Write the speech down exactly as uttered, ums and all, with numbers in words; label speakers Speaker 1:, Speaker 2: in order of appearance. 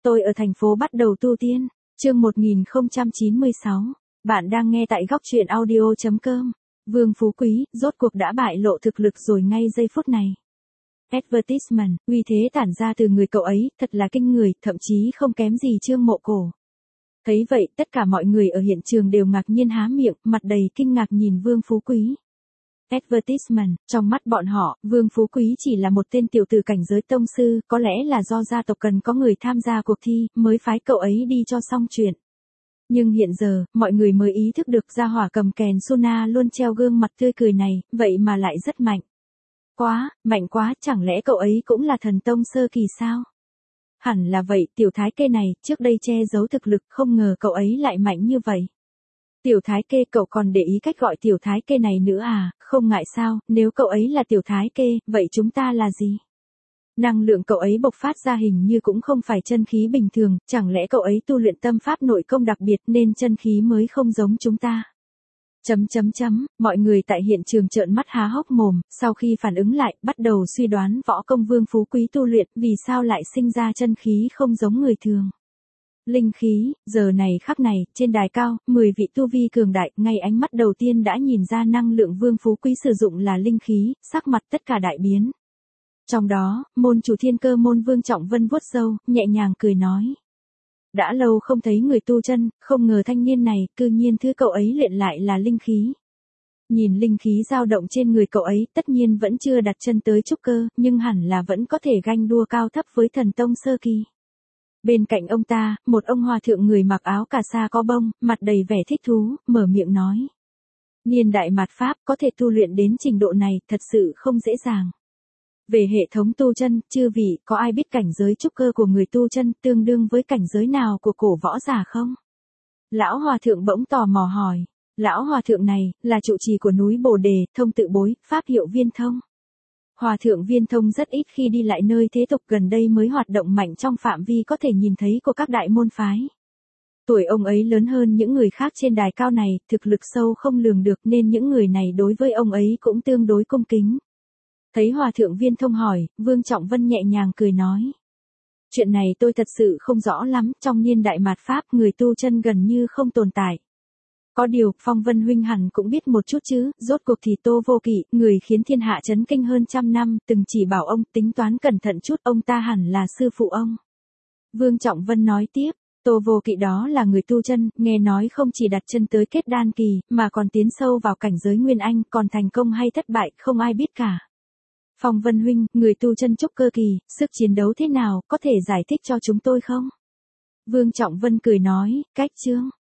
Speaker 1: Tôi ở thành phố bắt đầu tu tiên. Chương một nghìn không trăm chín mươi sáu. Bạn đang nghe tại góc truyện audio chấm com. Vương Phú Quý, rốt cuộc đã bại lộ thực lực rồi ngay giây phút này. Advertisement, uy thế tản ra từ người cậu ấy, thật là kinh người, thậm chí không kém gì Trương Mộ Cổ. Thấy vậy, tất cả mọi người ở hiện trường đều ngạc nhiên há miệng, mặt đầy kinh ngạc nhìn Vương Phú Quý. Advertisement, trong mắt bọn họ, Vương Phú Quý chỉ là một tên tiểu tử cảnh giới tông sư, có lẽ là do gia tộc cần có người tham gia cuộc thi, mới phái cậu ấy đi cho xong chuyện. Nhưng hiện giờ, mọi người mới ý thức được gia hỏa cầm kèn Suna luôn treo gương mặt tươi cười này, vậy mà lại rất mạnh. Quá, mạnh quá, chẳng lẽ cậu ấy cũng là thần tông sơ kỳ sao? Hẳn là vậy, tiểu thái kê này, trước đây che giấu thực lực, không ngờ cậu ấy lại mạnh như vậy. Tiểu thái kê, cậu còn để ý cách gọi tiểu thái kê này nữa à, không ngại sao, nếu cậu ấy là tiểu thái kê, vậy chúng ta là gì? Năng lượng cậu ấy bộc phát ra hình như cũng không phải chân khí bình thường, chẳng lẽ cậu ấy tu luyện tâm pháp nội công đặc biệt nên chân khí mới không giống chúng ta? Chấm chấm chấm, mọi người tại hiện trường trợn mắt há hốc mồm, sau khi phản ứng lại, bắt đầu suy đoán võ công Vương Phú Quý tu luyện, vì sao lại sinh ra chân khí không giống người thường. Linh khí, giờ này khắc này, trên đài cao, mười vị tu vi cường đại, ngay ánh mắt đầu tiên đã nhìn ra năng lượng Vương Phú Quý sử dụng là linh khí, sắc mặt tất cả đại biến. Trong đó, môn chủ Thiên Cơ môn Vương Trọng Vân vuốt râu, nhẹ nhàng cười nói. Đã lâu không thấy người tu chân, không ngờ thanh niên này, cư nhiên thứ cậu ấy luyện lại là linh khí. Nhìn linh khí dao động trên người cậu ấy, tất nhiên vẫn chưa đặt chân tới trúc cơ, nhưng hẳn là vẫn có thể ganh đua cao thấp với thần tông sơ kỳ. Bên cạnh ông ta, một ông hòa thượng người mặc áo cà sa có bông, mặt đầy vẻ thích thú, mở miệng nói. Niên đại mạt Pháp có thể tu luyện đến trình độ này, thật sự không dễ dàng. Về hệ thống tu chân, chư vị, có ai biết cảnh giới trúc cơ của người tu chân tương đương với cảnh giới nào của cổ võ giả không? Lão hòa thượng bỗng tò mò hỏi. Lão hòa thượng này, là trụ trì của núi Bồ Đề, thông tự bối, pháp hiệu Viên Thông. Hòa thượng Viên Thông rất ít khi đi lại nơi thế tục, gần đây mới hoạt động mạnh trong phạm vi có thể nhìn thấy của các đại môn phái. Tuổi ông ấy lớn hơn những người khác trên đài cao này, thực lực sâu không lường được nên những người này đối với ông ấy cũng tương đối cung kính. Thấy Hòa thượng Viên Thông hỏi, Vương Trọng Vân nhẹ nhàng cười nói. Chuyện này tôi thật sự không rõ lắm, trong niên đại mạt Pháp người tu chân gần như không tồn tại. Có điều, Phong Vân huynh hẳn cũng biết một chút chứ, rốt cuộc thì Tô Vô Kỵ, người khiến thiên hạ chấn kinh hơn trăm năm, từng chỉ bảo ông tính toán cẩn thận chút, ông ta hẳn là sư phụ ông. Vương Trọng Vân nói tiếp, Tô Vô Kỵ đó là người tu chân, nghe nói không chỉ đặt chân tới kết đan kỳ, mà còn tiến sâu vào cảnh giới Nguyên Anh, còn thành công hay thất bại, không ai biết cả. Phong Vân huynh, người tu chân trúc cơ kỳ, sức chiến đấu thế nào, có thể giải thích cho chúng tôi không? Vương Trọng Vân cười nói, cách chương.